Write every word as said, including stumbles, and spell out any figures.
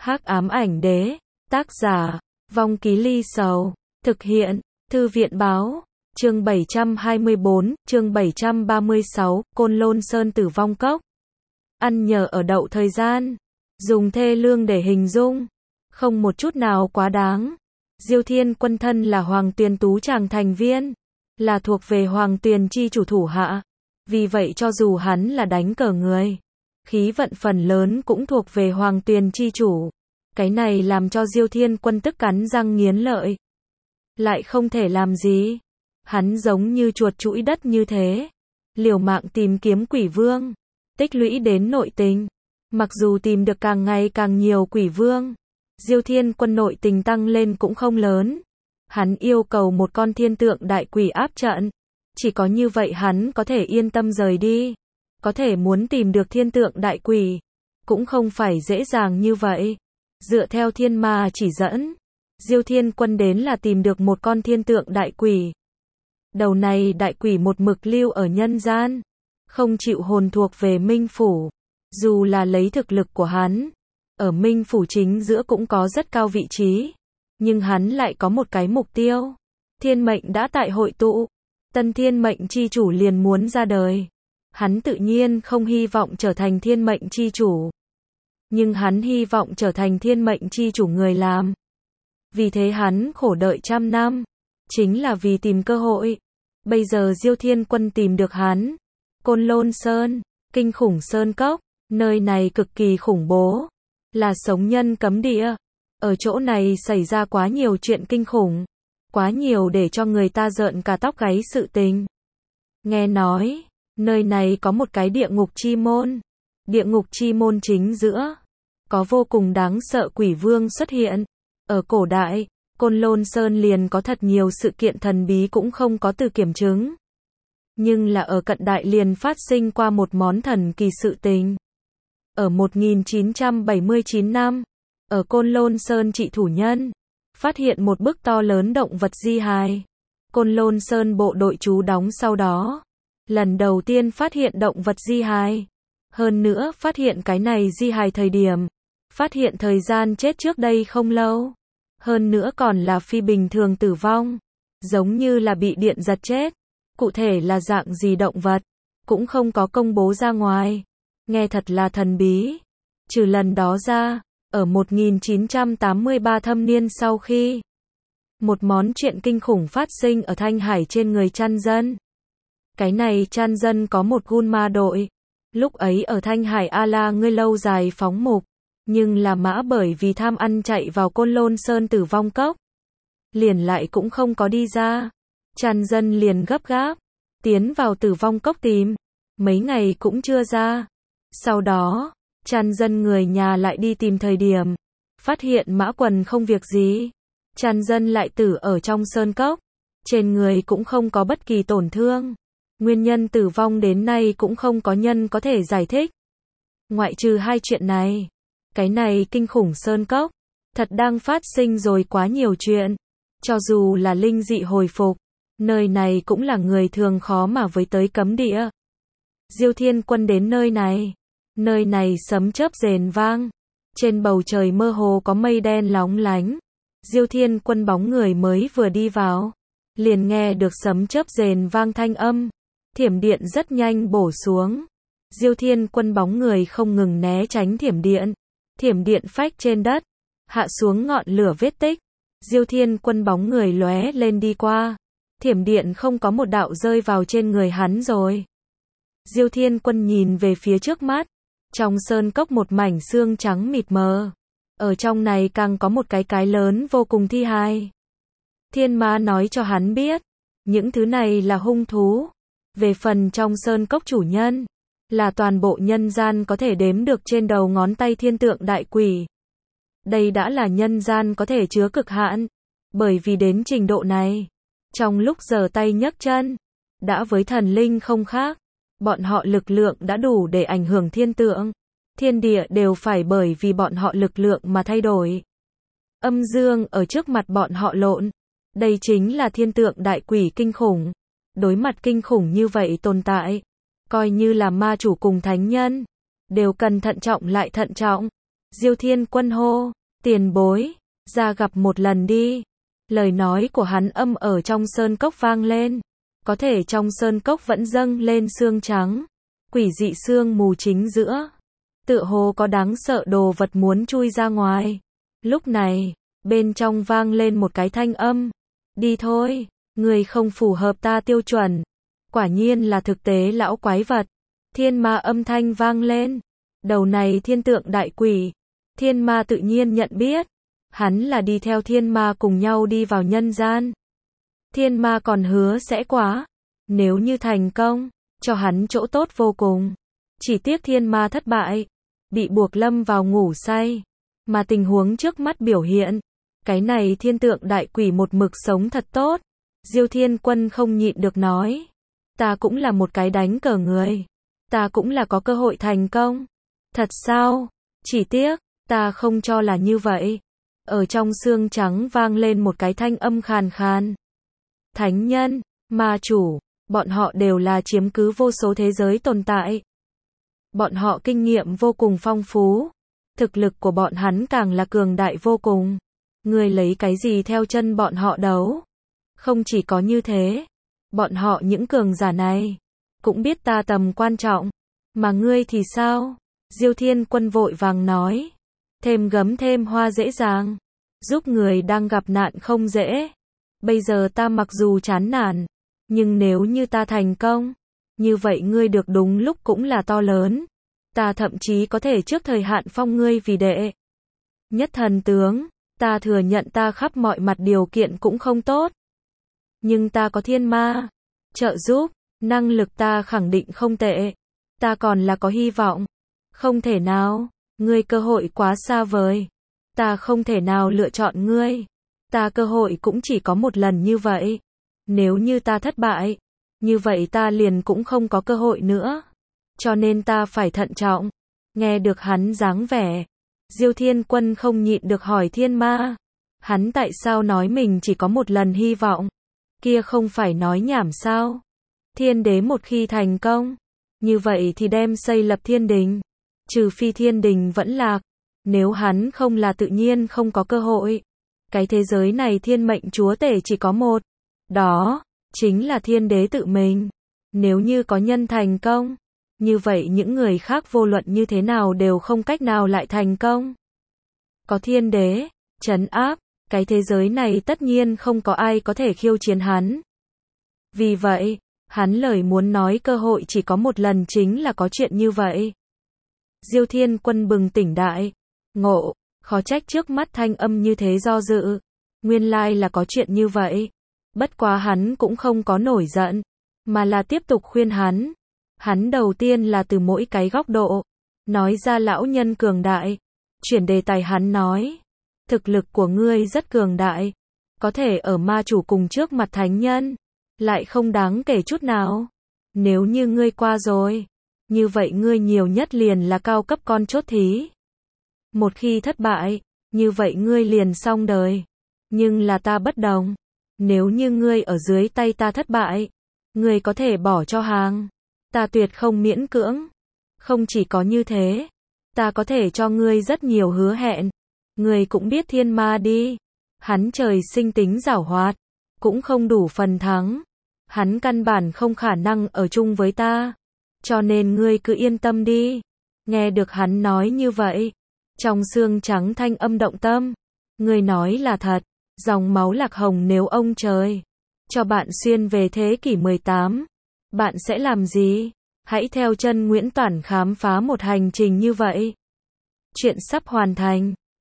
Hắc ám ảnh đế, tác giả, Vong Ký Ly Sầu, thực hiện, Thư viện báo, chương bảy trăm hai mươi bốn, chương bảy trăm ba mươi sáu, Côn Lôn Sơn Tử Vong Cốc. Ăn nhờ ở đậu thời gian, dùng thê lương để hình dung, không một chút nào quá đáng. Diêu Thiên Quân thân là Hoàng Tuyền Tú Tràng thành viên, là thuộc về Hoàng Tuyền chi chủ thủ hạ, vì vậy cho dù hắn là đánh cờ người, khí vận phần lớn cũng thuộc về Hoàng Tuyền chi chủ. Cái này làm cho Diêu Thiên Quân tức cắn răng nghiến lợi. Lại không thể làm gì. Hắn giống như chuột chũi đất như thế, liều mạng tìm kiếm quỷ vương, tích lũy đến nội tình. Mặc dù tìm được càng ngày càng nhiều quỷ vương, Diêu Thiên Quân nội tình tăng lên cũng không lớn. Hắn yêu cầu một con thiên tượng đại quỷ áp trận. Chỉ có như vậy hắn có thể yên tâm rời đi. Có thể muốn tìm được thiên tượng đại quỷ, cũng không phải dễ dàng như vậy. Dựa theo thiên ma chỉ dẫn, Diêu Thiên Quân đến là tìm được một con thiên tượng đại quỷ. Đầu này đại quỷ một mực lưu ở nhân gian, không chịu hồn thuộc về Minh Phủ. Dù là lấy thực lực của hắn, ở Minh Phủ chính giữa cũng có rất cao vị trí. Nhưng hắn lại có một cái mục tiêu. Thiên mệnh đã tại hội tụ. Tân thiên mệnh chi chủ liền muốn ra đời. Hắn tự nhiên không hy vọng trở thành thiên mệnh chi chủ. Nhưng hắn hy vọng trở thành thiên mệnh chi chủ người làm. Vì thế hắn khổ đợi trăm năm. Chính là vì tìm cơ hội. Bây giờ Diêu Thiên Quân tìm được hắn. Côn Lôn Sơn, kinh khủng sơn cốc. Nơi này cực kỳ khủng bố. Là sống nhân cấm địa. Ở chỗ này xảy ra quá nhiều chuyện kinh khủng. Quá nhiều để cho người ta rợn cả tóc gáy sự tình. Nghe nói, nơi này có một cái địa ngục chi môn. Địa ngục chi môn chính giữa, có vô cùng đáng sợ quỷ vương xuất hiện. Ở cổ đại, Côn Lôn Sơn liền có thật nhiều sự kiện thần bí cũng không có từ kiểm chứng. Nhưng là ở cận đại liền phát sinh qua một món thần kỳ sự tình. Ở một nghìn chín trăm bảy mươi chín năm, ở Côn Lôn Sơn trị thủ nhân, phát hiện một bức to lớn động vật di hài. Côn Lôn Sơn bộ đội trú đóng sau đó, lần đầu tiên phát hiện động vật di hài. Hơn nữa phát hiện cái này di hài thời điểm, phát hiện thời gian chết trước đây không lâu. Hơn nữa còn là phi bình thường tử vong, giống như là bị điện giật chết. Cụ thể là dạng gì động vật, cũng không có công bố ra ngoài. Nghe thật là thần bí. Trừ lần đó ra, ở một nghìn chín trăm tám mươi ba thâm niên sau khi, một món chuyện kinh khủng phát sinh ở Thanh Hải trên người Chăn Dân. Cái này Chăn Dân có một gun ma đội. Lúc ấy ở Thanh Hải A-la ngươi lâu dài phóng mục, nhưng là mã bởi vì tham ăn chạy vào Côn Lôn Sơn Tử Vong Cốc. Liền lại cũng không có đi ra. Chăn Dân liền gấp gáp, tiến vào Tử Vong Cốc tìm. Mấy ngày cũng chưa ra. Sau đó, Chăn Dân người nhà lại đi tìm thời điểm, phát hiện mã quần không việc gì. Chăn Dân lại tử ở trong sơn cốc. Trên người cũng không có bất kỳ tổn thương. Nguyên nhân tử vong đến nay cũng không có nhân có thể giải thích. Ngoại trừ hai chuyện này, cái này kinh khủng sơn cốc, thật đang phát sinh rồi quá nhiều chuyện. Cho dù là linh dị hồi phục, nơi này cũng là người thường khó mà với tới cấm địa. Diêu Thiên Quân đến nơi này. Nơi này sấm chớp rền vang. Trên bầu trời mơ hồ có mây đen lóng lánh. Diêu Thiên Quân bóng người mới vừa đi vào, liền nghe được sấm chớp rền vang thanh âm. Thiểm điện rất nhanh bổ xuống. Diêu Thiên Quân bóng người không ngừng né tránh thiểm điện. Thiểm điện phách trên đất, hạ xuống ngọn lửa vết tích. Diêu Thiên Quân bóng người lóe lên đi qua. Thiểm điện không có một đạo rơi vào trên người hắn rồi. Diêu Thiên Quân nhìn về phía trước mắt. Trong sơn cốc một mảnh xương trắng mịt mờ. Ở trong này càng có một cái cái lớn vô cùng thi hài. Thiên ma nói cho hắn biết, những thứ này là hung thú. Về phần trong sơn cốc chủ nhân, là toàn bộ nhân gian có thể đếm được trên đầu ngón tay thiên tượng đại quỷ. Đây đã là nhân gian có thể chứa cực hạn. Bởi vì đến trình độ này, trong lúc giở tay nhấc chân, đã với thần linh không khác. Bọn họ lực lượng đã đủ để ảnh hưởng thiên tượng. Thiên địa đều phải bởi vì bọn họ lực lượng mà thay đổi. Âm dương ở trước mặt bọn họ lộn. Đây chính là thiên tượng đại quỷ kinh khủng. Đối mặt kinh khủng như vậy tồn tại, coi như là ma chủ cùng thánh nhân, đều cần thận trọng lại thận trọng. Diêu Thiên Quân hô, tiền bối, ra gặp một lần đi. Lời nói của hắn âm ở trong sơn cốc vang lên. Có thể trong sơn cốc vẫn dâng lên sương trắng. Quỷ dị sương mù chính giữa. Tựa hồ có đáng sợ đồ vật muốn chui ra ngoài. Lúc này, bên trong vang lên một cái thanh âm. Đi thôi, người không phù hợp ta tiêu chuẩn. Quả nhiên là thực tế lão quái vật. Thiên ma âm thanh vang lên. Đầu này thiên tượng đại quỷ. Thiên ma tự nhiên nhận biết. Hắn là đi theo thiên ma cùng nhau đi vào nhân gian. Thiên ma còn hứa sẽ quá. Nếu như thành công, cho hắn chỗ tốt vô cùng. Chỉ tiếc thiên ma thất bại. Bị buộc lâm vào ngủ say. Mà tình huống trước mắt biểu hiện. Cái này thiên tượng đại quỷ một mực sống thật tốt. Diêu Thiên Quân không nhịn được nói. Ta cũng là một cái đánh cờ người. Ta cũng là có cơ hội thành công. Thật sao? Chỉ tiếc, ta không cho là như vậy. Ở trong xương trắng vang lên một cái thanh âm khàn khàn. Thánh nhân, ma chủ, bọn họ đều là chiếm cứ vô số thế giới tồn tại. Bọn họ kinh nghiệm vô cùng phong phú. Thực lực của bọn hắn càng là cường đại vô cùng. Ngươi lấy cái gì theo chân bọn họ đấu? Không chỉ có như thế. Bọn họ những cường giả này cũng biết ta tầm quan trọng. Mà ngươi thì sao? Diêu Thiên Quân vội vàng nói. Thêm gấm thêm hoa dễ dàng. Giúp người đang gặp nạn không dễ. Bây giờ ta mặc dù chán nản. Nhưng nếu như ta thành công. Như vậy ngươi được đúng lúc cũng là to lớn. Ta thậm chí có thể trước thời hạn phong ngươi vì đệ nhất thần tướng. Ta thừa nhận ta khắp mọi mặt điều kiện cũng không tốt. Nhưng ta có thiên ma trợ giúp. Năng lực ta khẳng định không tệ. Ta còn là có hy vọng. Không thể nào. Ngươi cơ hội quá xa vời. Ta không thể nào lựa chọn ngươi. Ta cơ hội cũng chỉ có một lần như vậy. Nếu như ta thất bại, như vậy ta liền cũng không có cơ hội nữa. Cho nên ta phải thận trọng. Nghe được hắn dáng vẻ. Diêu Thiên Quân không nhịn được hỏi thiên ma. Hắn tại sao nói mình chỉ có một lần hy vọng? Kia không phải nói nhảm sao? Thiên đế một khi thành công. Như vậy thì đem xây lập thiên đình. Trừ phi thiên đình vẫn lạc. Nếu hắn không là tự nhiên không có cơ hội. Cái thế giới này thiên mệnh chúa tể chỉ có một. Đó, chính là thiên đế tự mình. Nếu như có nhân thành công. Như vậy những người khác vô luận như thế nào đều không cách nào lại thành công. Có thiên đế, trấn áp, cái thế giới này tất nhiên không có ai có thể khiêu chiến hắn. Vì vậy, hắn lời muốn nói cơ hội chỉ có một lần chính là có chuyện như vậy. Diêu Thiên Quân bừng tỉnh đại. Ngộ, khó trách trước mắt thanh âm như thế do dự. Nguyên lai là có chuyện như vậy. Bất quá hắn cũng không có nổi giận. Mà là tiếp tục khuyên hắn. Hắn đầu tiên là từ mỗi cái góc độ. Nói ra lão nhân cường đại. Chuyển đề tài hắn nói. Thực lực của ngươi rất cường đại. Có thể ở ma chủ cùng trước mặt thánh nhân. Lại không đáng kể chút nào. Nếu như ngươi qua rồi. Như vậy ngươi nhiều nhất liền là cao cấp con chốt thí. Một khi thất bại. Như vậy ngươi liền xong đời. Nhưng là ta bất đồng. Nếu như ngươi ở dưới tay ta thất bại. Ngươi có thể bỏ cho hàng. Ta tuyệt không miễn cưỡng. Không chỉ có như thế. Ta có thể cho ngươi rất nhiều hứa hẹn. Ngươi cũng biết thiên ma đi. Hắn trời sinh tính giảo hoạt. Cũng không đủ phần thắng. Hắn căn bản không khả năng ở chung với ta. Cho nên ngươi cứ yên tâm đi. Nghe được hắn nói như vậy. Trong xương trắng thanh âm động tâm. Ngươi nói là thật. Dòng máu lạc hồng nếu ông trời cho bạn xuyên về thế kỷ mười tám. Bạn sẽ làm gì? Hãy theo chân Nguyễn Toản khám phá một hành trình như vậy. Chuyện sắp hoàn thành.